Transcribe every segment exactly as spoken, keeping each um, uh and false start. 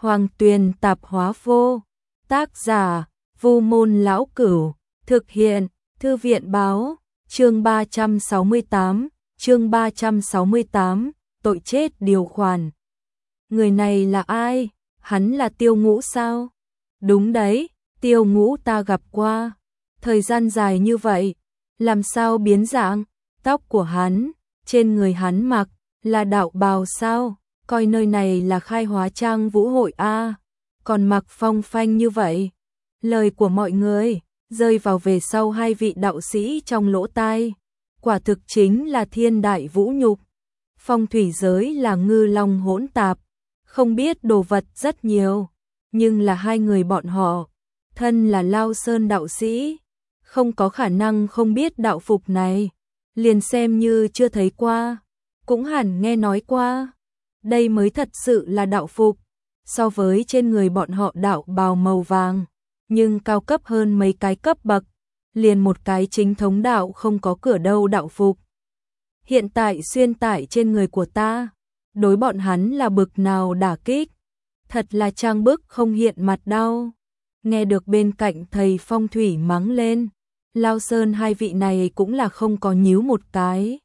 Hoàng Tuyền Tạp Hóa Vô. Tác giả: Vu Môn Lão Cửu. Thực hiện: Thư viện Báo. Chương ba trăm sáu mươi tám. Chương ba trăm sáu mươi tám. Tội chết điều khoản. Người này là ai? Hắn là Tiêu Ngũ sao? Đúng đấy, Tiêu Ngũ ta gặp qua. Thời gian dài như vậy, làm sao biến dạng? Tóc của hắn, trên người hắn mặc là đạo bào sao? Coi nơi này là khai hóa trang vũ hội a, còn mặc phong phanh như vậy. Lời của mọi người rơi vào về sau hai vị đạo sĩ trong lỗ tai, quả thực chính là thiên đại vũ nhục. Phong thủy giới là ngư long hỗn tạp, không biết đồ vật rất nhiều, nhưng là hai người bọn họ, thân là Lao Sơn đạo sĩ, không có khả năng không biết đạo phục này, liền xem như chưa thấy qua, cũng hẳn nghe nói qua. Đây mới thật sự là đạo phục, so với trên người bọn họ đạo bào màu vàng, nhưng cao cấp hơn mấy cái cấp bậc, liền một cái chính thống đạo không có cửa đâu đạo phục. Hiện tại xuyên tải trên người của ta, đối bọn hắn là bực nào đả kích, thật là trang bức không hiện mặt đau. Nghe được bên cạnh thầy phong thủy mắng lên, Lao Sơn hai vị này cũng là không có nhíu một cái.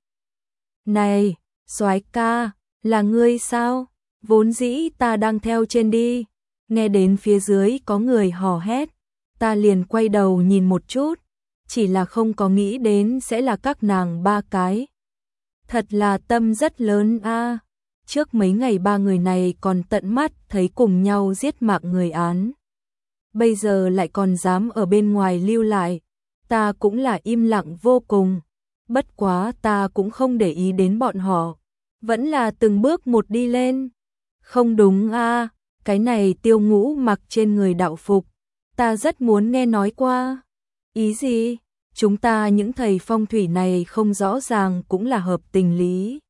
Này, soái ca, là ngươi sao? Vốn dĩ ta đang theo trên đi. Nghe đến phía dưới có người hò hét, ta liền quay đầu nhìn một chút, chỉ là không có nghĩ đến sẽ là các nàng ba cái. Thật là tâm rất lớn a. Trước mấy ngày ba người này còn tận mắt thấy cùng nhau giết mạng người án. Bây giờ lại còn dám ở bên ngoài lưu lại, ta cũng là im lặng vô cùng. Bất quá ta cũng không để ý đến bọn họ, vẫn là từng bước một đi lên. Không đúng a, cái này Tiêu Ngũ mặc trên người đạo phục, ta rất muốn nghe nói qua. Ý gì? Chúng ta những thầy phong thủy này không rõ ràng cũng là hợp tình lý.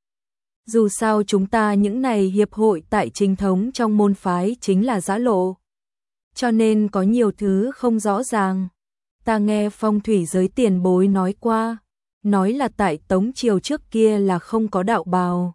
Dù sao chúng ta những này hiệp hội tại chính thống trong môn phái chính là giã lộ, cho nên có nhiều thứ không rõ ràng. Ta nghe phong thủy giới tiền bối nói qua, nói là tại Tống Triều trước kia là không có đạo bào,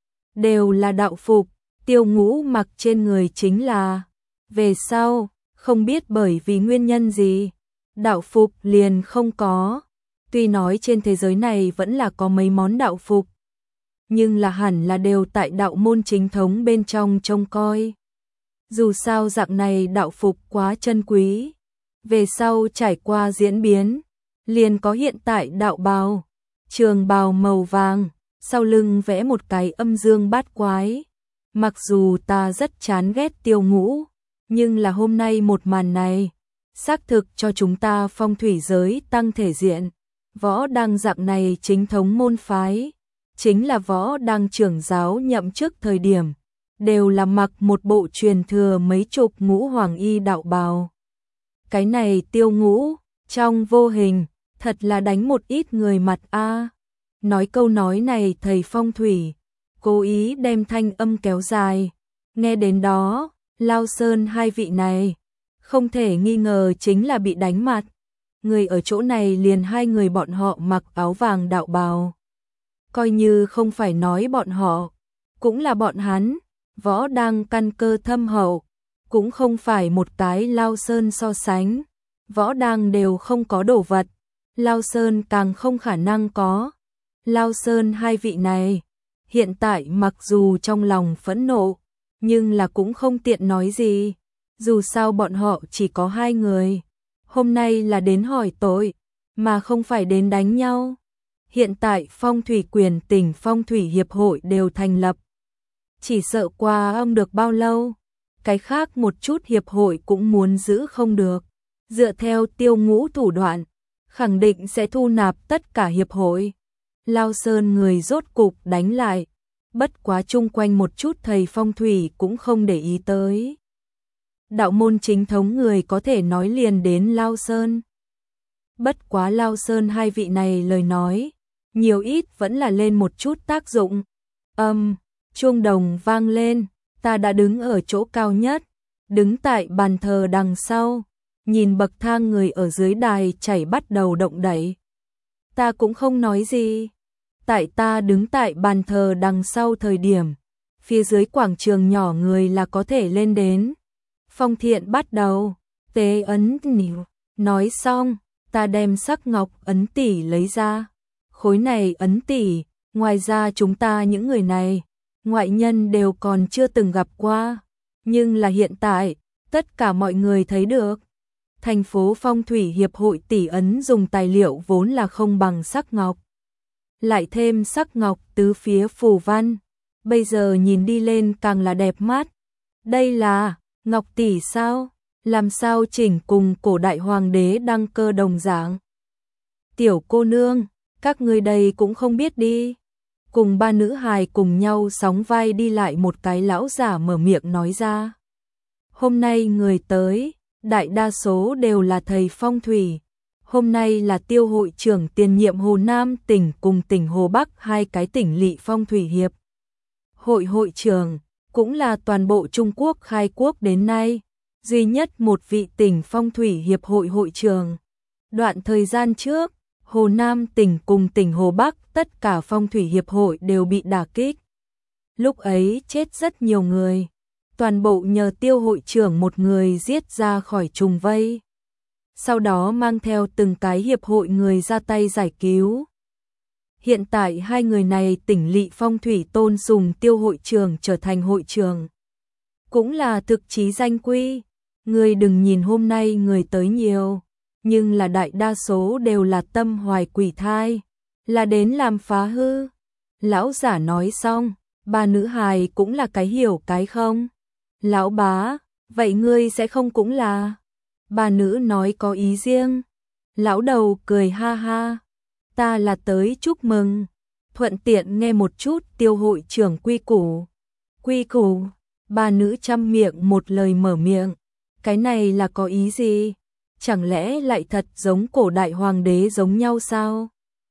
đều là đạo phục. Tiêu Ngũ mặc trên người chính là, về sau, không biết bởi vì nguyên nhân gì, đạo phục liền không có. Tuy nói trên thế giới này vẫn là có mấy món đạo phục, nhưng là hẳn là đều tại đạo môn chính thống bên trong trông coi. Dù sao dạng này đạo phục quá chân quý, về sau trải qua diễn biến, liền có hiện tại đạo bào, trường bào màu vàng, sau lưng vẽ một cái âm dương bát quái. Mặc dù ta rất chán ghét Tiêu Ngũ, nhưng là hôm nay một màn này, xác thực cho chúng ta phong thủy giới tăng thể diện. Võ Đăng dạng này chính thống môn phái, chính là Võ Đăng trưởng giáo nhậm chức thời điểm, đều là mặc một bộ truyền thừa mấy chục ngũ hoàng y đạo bào. Cái này Tiêu Ngũ, trong vô hình, thật là đánh một ít người mặt a. Nói câu nói này thầy phong thủy cố ý đem thanh âm kéo dài. Nghe đến đó, Lao Sơn hai vị này, không thể nghi ngờ chính là bị đánh mặt. Người ở chỗ này liền hai người bọn họ mặc áo vàng đạo bào. Coi như không phải nói bọn họ, cũng là bọn hắn, Võ Đăng căn cơ thâm hậu, cũng không phải một cái Lao Sơn so sánh. Võ Đăng đều không có đồ vật, Lao Sơn càng không khả năng có. Lao Sơn hai vị này, hiện tại mặc dù trong lòng phẫn nộ, nhưng là cũng không tiện nói gì. Dù sao bọn họ chỉ có hai người. Hôm nay là đến hỏi tội, mà không phải đến đánh nhau. Hiện tại phong thủy quyền tỉnh phong thủy hiệp hội đều thành lập. Chỉ sợ qua ông được bao lâu, cái khác một chút hiệp hội cũng muốn giữ không được. Dựa theo Tiêu Ngũ thủ đoạn, khẳng định sẽ thu nạp tất cả hiệp hội. Lao Sơn người rốt cục đánh lại, bất quá chung quanh một chút thầy phong thủy cũng không để ý tới. Đạo môn chính thống người có thể nói liền đến Lao Sơn. Bất quá Lao Sơn hai vị này lời nói, nhiều ít vẫn là lên một chút tác dụng. Âm, chuông đồng vang lên, ta đã đứng ở chỗ cao nhất, đứng tại bàn thờ đằng sau, nhìn bậc thang người ở dưới đài chảy bắt đầu động đẩy. Ta cũng không nói gì. Tại ta đứng tại bàn thờ đằng sau thời điểm, phía dưới quảng trường nhỏ người là có thể lên đến, Phong Thiện bắt đầu, tế ấn nỉu, nói xong, ta đem sắc ngọc ấn tỷ lấy ra. Khối này ấn tỷ, ngoài ra chúng ta những người này, ngoại nhân đều còn chưa từng gặp qua, nhưng là hiện tại, tất cả mọi người thấy được. Thành phố Phong Thủy Hiệp hội tỷ ấn dùng tài liệu vốn là không bằng sắc ngọc. Lại thêm sắc ngọc tứ phía phù văn, bây giờ nhìn đi lên càng là đẹp mắt. Đây là ngọc tỷ sao? Làm sao chỉnh cùng cổ đại hoàng đế đăng cơ đồng dạng? Tiểu cô nương, các ngươi đây cũng không biết đi. Cùng ba nữ hài cùng nhau sóng vai đi lại, một cái lão giả mở miệng nói ra. Hôm nay người tới, đại đa số đều là thầy phong thủy. Hôm nay là tiêu hội trưởng tiền nhiệm Hồ Nam tỉnh cùng tỉnh Hồ Bắc hai cái tỉnh lỵ phong thủy hiệp. Hội hội trưởng, cũng là toàn bộ Trung Quốc khai quốc đến nay, duy nhất một vị tỉnh phong thủy hiệp hội hội trưởng. Đoạn thời gian trước, Hồ Nam tỉnh cùng tỉnh Hồ Bắc tất cả phong thủy hiệp hội đều bị đả kích. Lúc ấy chết rất nhiều người, toàn bộ nhờ tiêu hội trưởng một người giết ra khỏi trùng vây. Sau đó mang theo từng cái hiệp hội người ra tay giải cứu. Hiện tại hai người này tỉnh lỵ phong thủy tôn sùng tiêu hội trưởng trở thành hội trưởng. Cũng là thực chí danh quy. Người đừng nhìn hôm nay người tới nhiều, nhưng là đại đa số đều là tâm hoài quỷ thai, là đến làm phá hư. Lão giả nói xong, ba nữ hài cũng là cái hiểu cái không. Lão bá, vậy ngươi sẽ không cũng là? Bà nữ nói có ý riêng. Lão đầu cười ha ha, ta là tới chúc mừng, thuận tiện nghe một chút tiêu hội trưởng quy củ. Quy củ, bà nữ trăm miệng một lời mở miệng, cái này là có ý gì? Chẳng lẽ lại thật giống cổ đại hoàng đế giống nhau sao?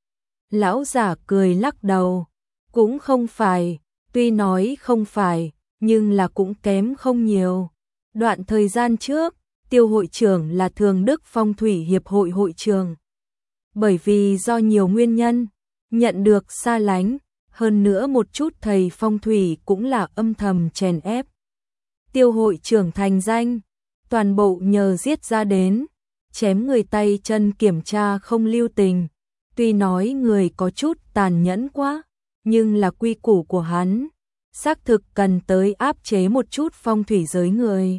Lão giả cười lắc đầu, cũng không phải, tuy nói không phải, nhưng là cũng kém không nhiều. Đoạn thời gian trước, tiêu hội trưởng là Thường Đức Phong Thủy Hiệp hội hội trưởng. Bởi vì do nhiều nguyên nhân, nhận được xa lánh, hơn nữa một chút thầy phong thủy cũng là âm thầm chèn ép. Tiêu hội trưởng thành danh, toàn bộ nhờ giết ra đến, chém người tay chân kiểm tra không lưu tình. Tuy nói người có chút tàn nhẫn quá, nhưng là quy củ của hắn, xác thực cần tới áp chế một chút phong thủy giới người.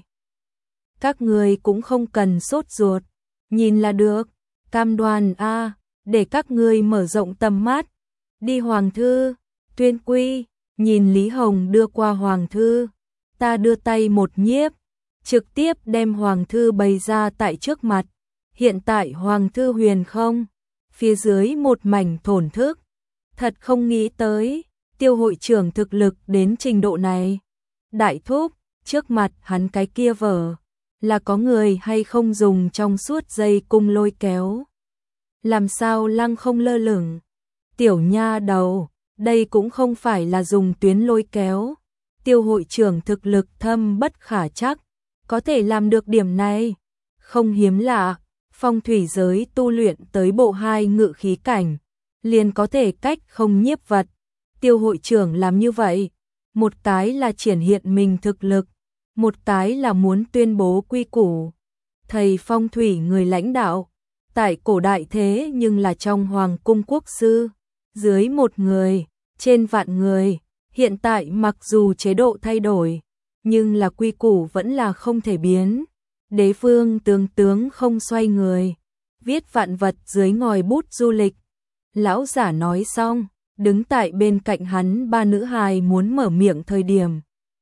Các người cũng không cần sốt ruột, nhìn là được, cam đoan a, để các ngươi mở rộng tầm mắt. Đi hoàng thư, tuyên quy, nhìn Lý Hồng đưa qua hoàng thư, ta đưa tay một nhiếp, trực tiếp đem hoàng thư bày ra tại trước mặt. Hiện tại hoàng thư huyền không, phía dưới một mảnh thổn thức. Thật không nghĩ tới, tiêu hội trưởng thực lực đến trình độ này. Đại thúc, trước mặt hắn cái kia vở, là có người hay không dùng trong suốt dây cung lôi kéo. Làm sao lăng không lơ lửng? Tiểu nha đầu, đây cũng không phải là dùng tuyến lôi kéo. Tiêu hội trưởng thực lực thâm bất khả trắc, có thể làm được điểm này. Không hiếm lạ, phong thủy giới tu luyện tới bộ hai ngự khí cảnh, liền có thể cách không nhiếp vật. Tiêu hội trưởng làm như vậy, một cái là triển hiện mình thực lực, một cái là muốn tuyên bố quy củ. Thầy phong thủy người lãnh đạo, tại cổ đại thế nhưng là trong hoàng cung quốc sư, dưới một người, trên vạn người. Hiện tại mặc dù chế độ thay đổi, nhưng là quy củ vẫn là không thể biến. Đế vương tướng tướng không xoay người, viết vạn vật dưới ngòi bút du lịch. Lão giả nói xong, đứng tại bên cạnh hắn ba nữ hài muốn mở miệng thời điểm.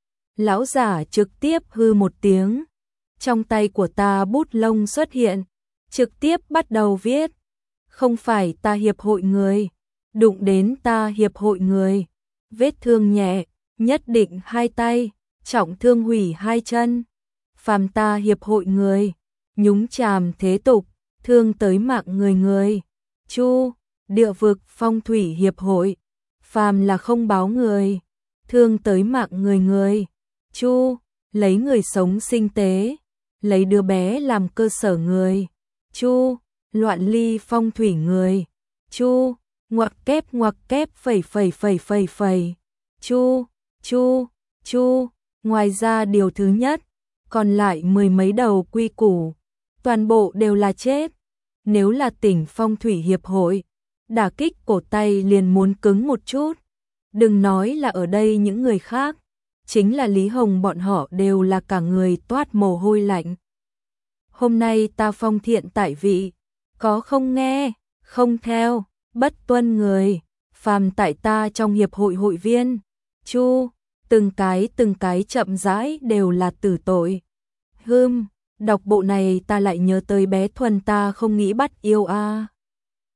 Lão giả trực tiếp hư một tiếng, trong tay của ta bút lông xuất hiện, trực tiếp bắt đầu viết. Không phải ta hiệp hội người, đụng đến ta hiệp hội người, vết thương nhẹ, nhất định hai tay, trọng thương hủy hai chân. Phàm ta hiệp hội người, nhúng chàm thế tục, thương tới mạng người người. Chu, địa vực phong thủy hiệp hội, phàm là không báo người, thương tới mạng người người. Chu, lấy người sống sinh tế, lấy đứa bé làm cơ sở người. Chu, loạn ly phong thủy người. Chu, ngoặc kép ngoặc kép phẩy phẩy phẩy phẩy phẩy. Chu, chu, chu, ngoài ra điều thứ nhất, còn lại mười mấy đầu quy củ, toàn bộ đều là chết. Nếu là tỉnh phong thủy hiệp hội, đả kích cổ tay liền muốn cứng một chút. Đừng nói là ở đây những người khác, chính là Lý Hồng bọn họ đều là cả người toát mồ hôi lạnh. Hôm nay ta phong thiện tại vị, có không nghe, không theo, bất tuân người, phàm tại ta trong hiệp hội hội viên, chu, từng cái từng cái chậm rãi đều là tử tội. Hưm, đọc bộ này ta lại nhớ tới bé Thuần ta không nghĩ bắt yêu a. À.